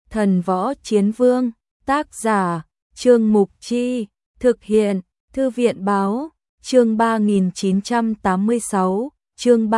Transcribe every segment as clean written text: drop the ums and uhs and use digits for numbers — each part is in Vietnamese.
Thần Võ Chiến Vương, tác giả, Trương Mục Chi, thực hiện, Thư viện Báo, chương 3986, chương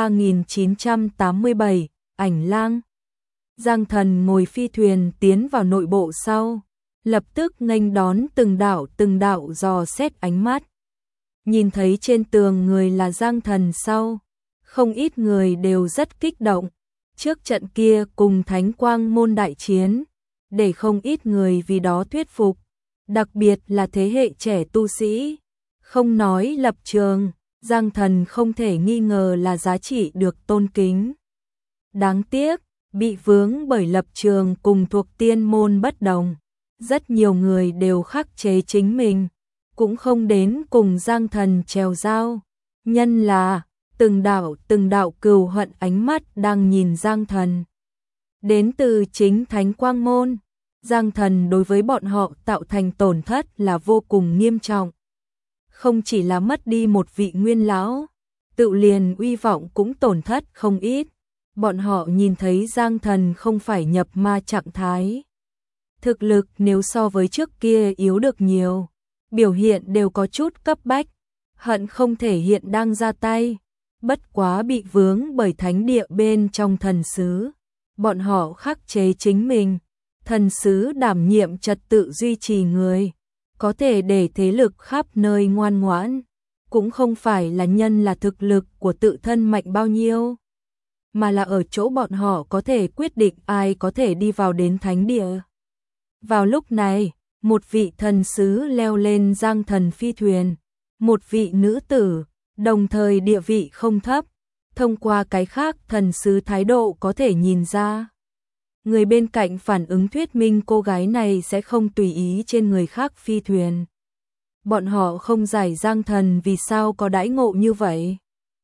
3987, Ảnh Lang. Giang Thần ngồi phi thuyền tiến vào nội bộ sau, lập tức nghênh đón từng đạo dò xét ánh mắt. Nhìn thấy trên tường người là Giang Thần sau, không ít người đều rất kích động. Trước trận kia cùng Thánh Quang Môn đại chiến, để không ít người vì đó thuyết phục, đặc biệt là thế hệ trẻ tu sĩ. Không nói lập trường, Giang Thần không thể nghi ngờ là giá trị được tôn kính. Đáng tiếc, bị vướng bởi lập trường cùng thuộc tiên môn bất đồng. Rất nhiều người đều khắc chế chính mình, cũng không đến cùng Giang Thần trèo dao. Nhân là từng đạo cừu hận ánh mắt đang nhìn Giang Thần. Đến từ chính Thánh Quang Môn, Giang Thần đối với bọn họ tạo thành tổn thất là vô cùng nghiêm trọng. Không chỉ là mất đi một vị nguyên lão, tự liền uy vọng cũng tổn thất không ít. Bọn họ nhìn thấy Giang Thần không phải nhập ma trạng thái. Thực lực nếu so với trước kia yếu được nhiều, biểu hiện đều có chút cấp bách, hận không thể hiện đang ra tay. Bất quá bị vướng bởi thánh địa bên trong thần sứ, bọn họ khắc chế chính mình. Thần sứ đảm nhiệm trật tự duy trì người, có thể để thế lực khắp nơi ngoan ngoãn, cũng không phải là nhân là thực lực của tự thân mạnh bao nhiêu, mà là ở chỗ bọn họ có thể quyết định ai có thể đi vào đến thánh địa. Vào lúc này, một vị thần sứ leo lên Giang Thần phi thuyền, một vị nữ tử, đồng thời địa vị không thấp, thông qua cái khác thần sứ thái độ có thể nhìn ra. Người bên cạnh phản ứng thuyết minh cô gái này sẽ không tùy ý trên người khác phi thuyền. Bọn họ không giải Giang Thần vì sao có đãi ngộ như vậy.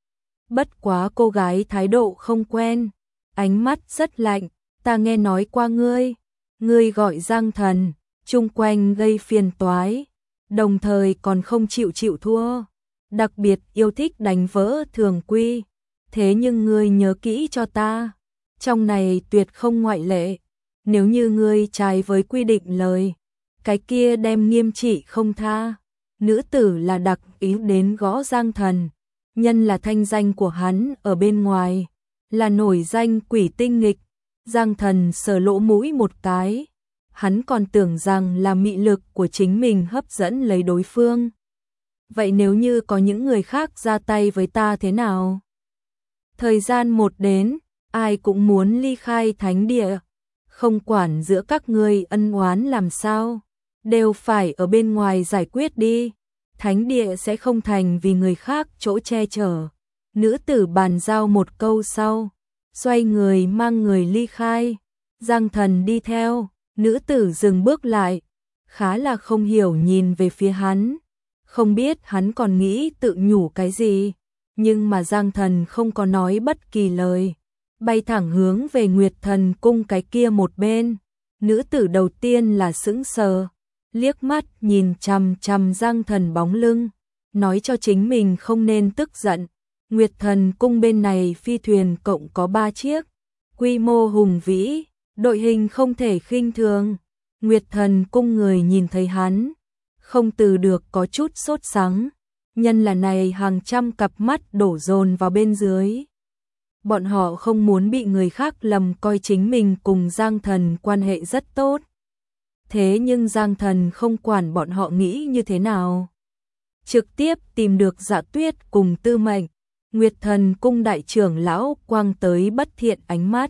Bất quá cô gái thái độ không quen, ánh mắt rất lạnh, ta nghe nói qua ngươi gọi Giang Thần, chung quanh gây phiền toái, đồng thời còn không chịu thua, đặc biệt yêu thích đánh vỡ thường quy, thế nhưng ngươi nhớ kỹ cho ta, trong này tuyệt không ngoại lệ, nếu như ngươi trái với quy định lời, cái kia đem nghiêm trị không tha. Nữ tử là đặc ý đến gõ Giang Thần, nhân là thanh danh của hắn ở bên ngoài, là nổi danh quỷ tinh nghịch. Giang Thần sờ lỗ mũi một cái, hắn còn tưởng rằng là mị lực của chính mình hấp dẫn lấy đối phương. Vậy nếu như có những người khác ra tay với ta thế nào? Thời gian một đến, ai cũng muốn ly khai thánh địa, không quản giữa các ngươi ân oán làm sao, đều phải ở bên ngoài giải quyết đi, thánh địa sẽ không thành vì người khác chỗ che chở. Nữ tử bàn giao một câu sau, xoay người mang người ly khai. Giang Thần đi theo, nữ tử dừng bước lại, khá là không hiểu nhìn về phía hắn, không biết hắn còn nghĩ tự nhủ cái gì, nhưng mà Giang Thần không có nói bất kỳ lời, bay thẳng hướng về Nguyệt Thần cung cái kia một bên. Nữ tử đầu tiên là sững sờ, liếc mắt nhìn chằm chằm Giang Thần bóng lưng, nói cho chính mình không nên tức giận. Nguyệt Thần cung bên này phi thuyền cộng có 3 chiếc, quy mô hùng vĩ, đội hình không thể khinh thường. Nguyệt Thần cung người nhìn thấy hắn, không từ được có chút sốt sắng, nhân là này hàng trăm cặp mắt đổ dồn vào bên dưới. Bọn họ không muốn bị người khác lầm coi chính mình cùng Giang Thần quan hệ rất tốt. Thế nhưng Giang Thần không quản bọn họ nghĩ như thế nào. Trực tiếp tìm được Dạ Tuyết cùng Tư Mệnh, Nguyệt Thần cung đại trưởng lão quang tới bất thiện ánh mắt.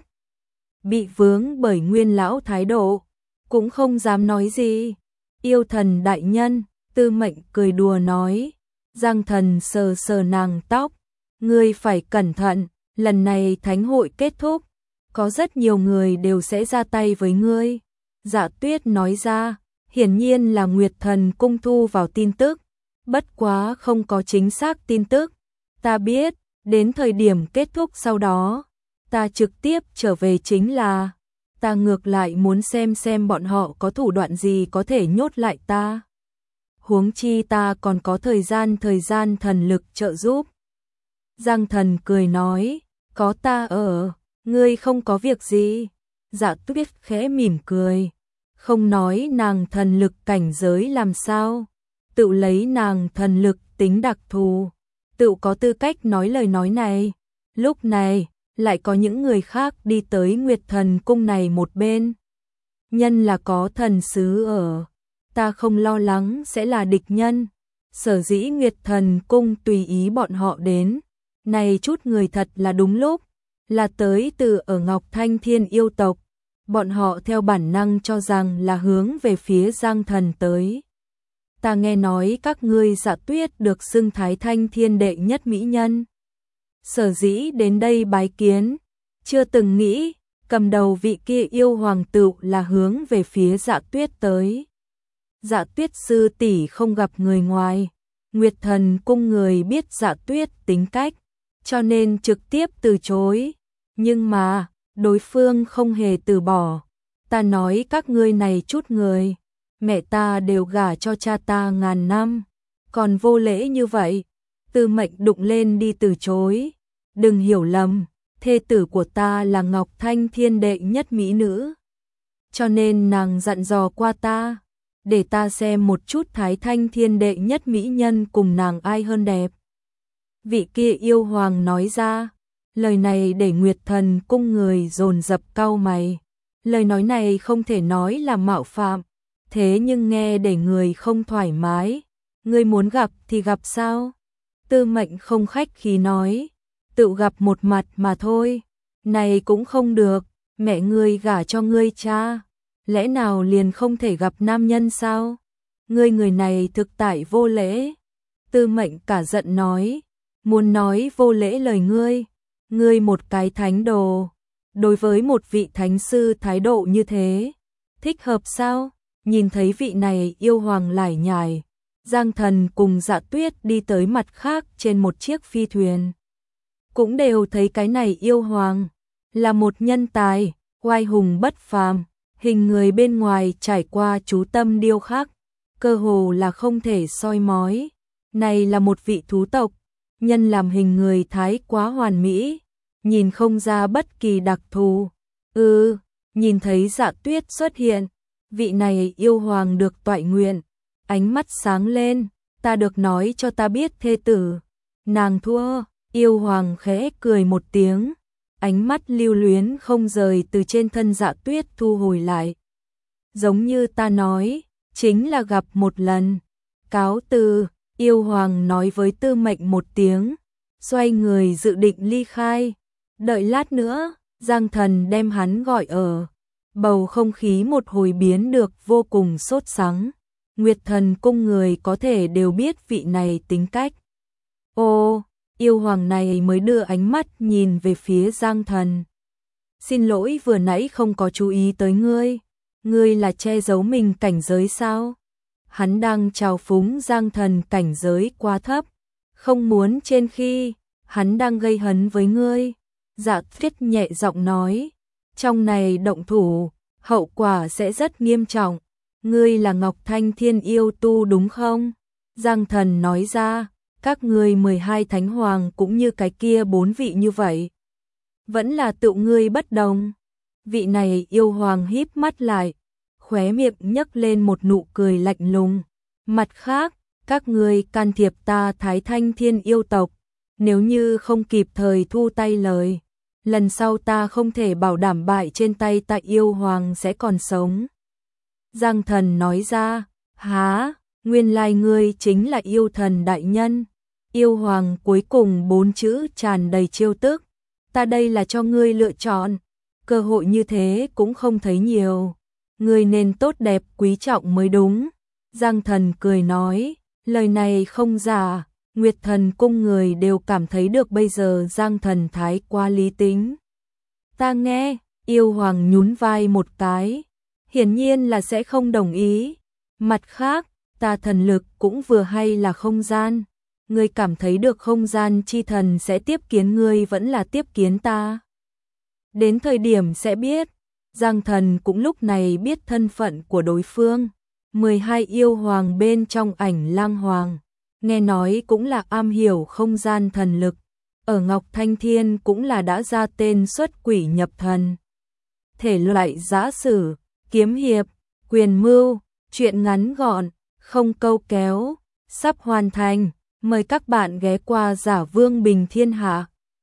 Bị vướng bởi nguyên lão thái độ, cũng không dám nói gì. Yêu thần đại nhân, Tư Mệnh cười đùa nói. Giang Thần sờ sờ nàng tóc, ngươi phải cẩn thận, lần này thánh hội kết thúc, có rất nhiều người đều sẽ ra tay với ngươi. Dạ Tuyết nói ra, hiển nhiên là Nguyệt Thần cung thu vào tin tức, bất quá không có chính xác tin tức. Ta biết, đến thời điểm kết thúc sau đó, ta trực tiếp trở về chính là, ta ngược lại muốn xem bọn họ có thủ đoạn gì có thể nhốt lại ta. Huống chi ta còn có thời gian thần lực trợ giúp. Giang Thần cười nói, có ta ở, ngươi không có việc gì. Dạ Tuyết khẽ mỉm cười, không nói nàng thần lực cảnh giới làm sao, tự lấy nàng thần lực tính đặc thù, tự có tư cách nói lời nói này. Lúc này, lại có những người khác đi tới Nguyệt Thần Cung này một bên. Nhân là có thần sứ ở, ta không lo lắng sẽ là địch nhân. Sở dĩ Nguyệt Thần Cung tùy ý bọn họ đến, này chút người thật là đúng lúc, là tới từ ở Ngọc Thanh Thiên yêu tộc. Bọn họ theo bản năng cho rằng là hướng về phía Giang Thần tới. Ta nghe nói các ngươi Dạ Tuyết được xưng Thái Thanh Thiên đệ nhất mỹ nhân. Sở dĩ đến đây bái kiến, chưa từng nghĩ, cầm đầu vị kia yêu hoàng tự là hướng về phía Dạ Tuyết tới. Dạ Tuyết sư tỷ không gặp người ngoài, Nguyệt Thần Cung người biết Dạ Tuyết tính cách, cho nên trực tiếp từ chối. Nhưng mà, đối phương không hề từ bỏ. Ta nói các ngươi này chút người, mẹ ta đều gả cho cha ta ngàn năm, còn vô lễ như vậy, Tư Mệnh đụng lên đi từ chối. Đừng hiểu lầm, thê tử của ta là Ngọc Thanh Thiên đệ nhất mỹ nữ, cho nên nàng dặn dò qua ta, để ta xem một chút Thái Thanh Thiên đệ nhất mỹ nhân cùng nàng ai hơn đẹp. Vị kia yêu hoàng nói ra, lời này để Nguyệt Thần Cung người dồn dập cau mày. Lời nói này không thể nói là mạo phạm, thế nhưng nghe để người không thoải mái. Ngươi muốn gặp thì gặp sao? Tư Mệnh không khách khí nói, tự gặp một mặt mà thôi. Này cũng không được, mẹ ngươi gả cho ngươi cha, lẽ nào liền không thể gặp nam nhân sao? Ngươi người này thực tại vô lễ. Tư Mệnh cả giận nói, muốn nói vô lễ lời ngươi một cái thánh đồ, đối với một vị thánh sư thái độ như thế, thích hợp sao? Nhìn thấy vị này yêu hoàng lải nhải, Giang Thần cùng Dạ Tuyết đi tới mặt khác trên một chiếc phi thuyền. Cũng đều thấy cái này yêu hoàng là một nhân tài, oai hùng bất phàm, hình người bên ngoài trải qua chú tâm điêu khắc, cơ hồ là không thể soi mói. Này là một vị thú tộc, nhân làm hình người thái quá hoàn mỹ, nhìn không ra bất kỳ đặc thù. Nhìn thấy Dạ Tuyết xuất hiện, vị này yêu hoàng được toại nguyện, ánh mắt sáng lên, ta được nói cho ta biết thê tử, nàng thua. Yêu hoàng khẽ cười một tiếng, ánh mắt lưu luyến không rời từ trên thân Dạ Tuyết thu hồi lại. Giống như ta nói, chính là gặp một lần. Cáo từ, yêu hoàng nói với Tư Mệnh một tiếng, xoay người dự định ly khai. Đợi lát nữa, Giang Thần đem hắn gọi ở. Bầu không khí một hồi biến được vô cùng sốt sắng. Nguyệt Thần Cung người có thể đều biết vị này tính cách. Ô, yêu hoàng này mới đưa ánh mắt nhìn về phía Giang Thần. Xin lỗi vừa nãy không có chú ý tới ngươi. Ngươi là che giấu mình cảnh giới sao? Hắn đang trào phúng Giang Thần cảnh giới quá thấp, không muốn trên khi hắn đang gây hấn với ngươi. Dạ Tuyết nhẹ giọng nói, trong này động thủ, hậu quả sẽ rất nghiêm trọng. Ngươi là Ngọc Thanh Thiên yêu tu đúng không? Giang Thần nói ra, các ngươi 12 thánh hoàng cũng như cái kia 4 vị như vậy. Vẫn là tự ngươi bất đồng. Vị này yêu hoàng híp mắt lại, khóe miệng nhấc lên một nụ cười lạnh lùng. Mặt khác, các ngươi can thiệp ta Thái Thanh Thiên yêu tộc, nếu như không kịp thời thu tay lời, lần sau ta không thể bảo đảm bại trên tay tại yêu hoàng sẽ còn sống. Giang Thần nói ra, há, nguyên lai ngươi chính là yêu thần đại nhân. Yêu hoàng cuối cùng 4 chữ tràn đầy trêu tức. Ta đây là cho ngươi lựa chọn, cơ hội như thế cũng không thấy nhiều. Ngươi nên tốt đẹp quý trọng mới đúng. Giang Thần cười nói, lời này không giả. Nguyệt Thần Cung người đều cảm thấy được bây giờ Giang Thần thái quá lý tính. Ta nghe, yêu hoàng nhún vai một cái, hiển nhiên là sẽ không đồng ý. Mặt khác, ta thần lực cũng vừa hay là không gian. Ngươi cảm thấy được không gian chi thần sẽ tiếp kiến ngươi vẫn là tiếp kiến ta? Đến thời điểm sẽ biết. Giang Thần cũng lúc này biết thân phận của đối phương. 12 yêu hoàng bên trong Ảnh Lang Hoàng, nghe nói cũng là am hiểu không gian thần lực. Ở Ngọc Thanh Thiên cũng là đã ra tên xuất quỷ nhập thần. thể loại giã sử, kiếm hiệp, quyền mưu, truyện ngắn gọn, không câu kéo, sắp hoàn thành. Mời các bạn ghé qua Giả Vương Bình Thiên Hạ.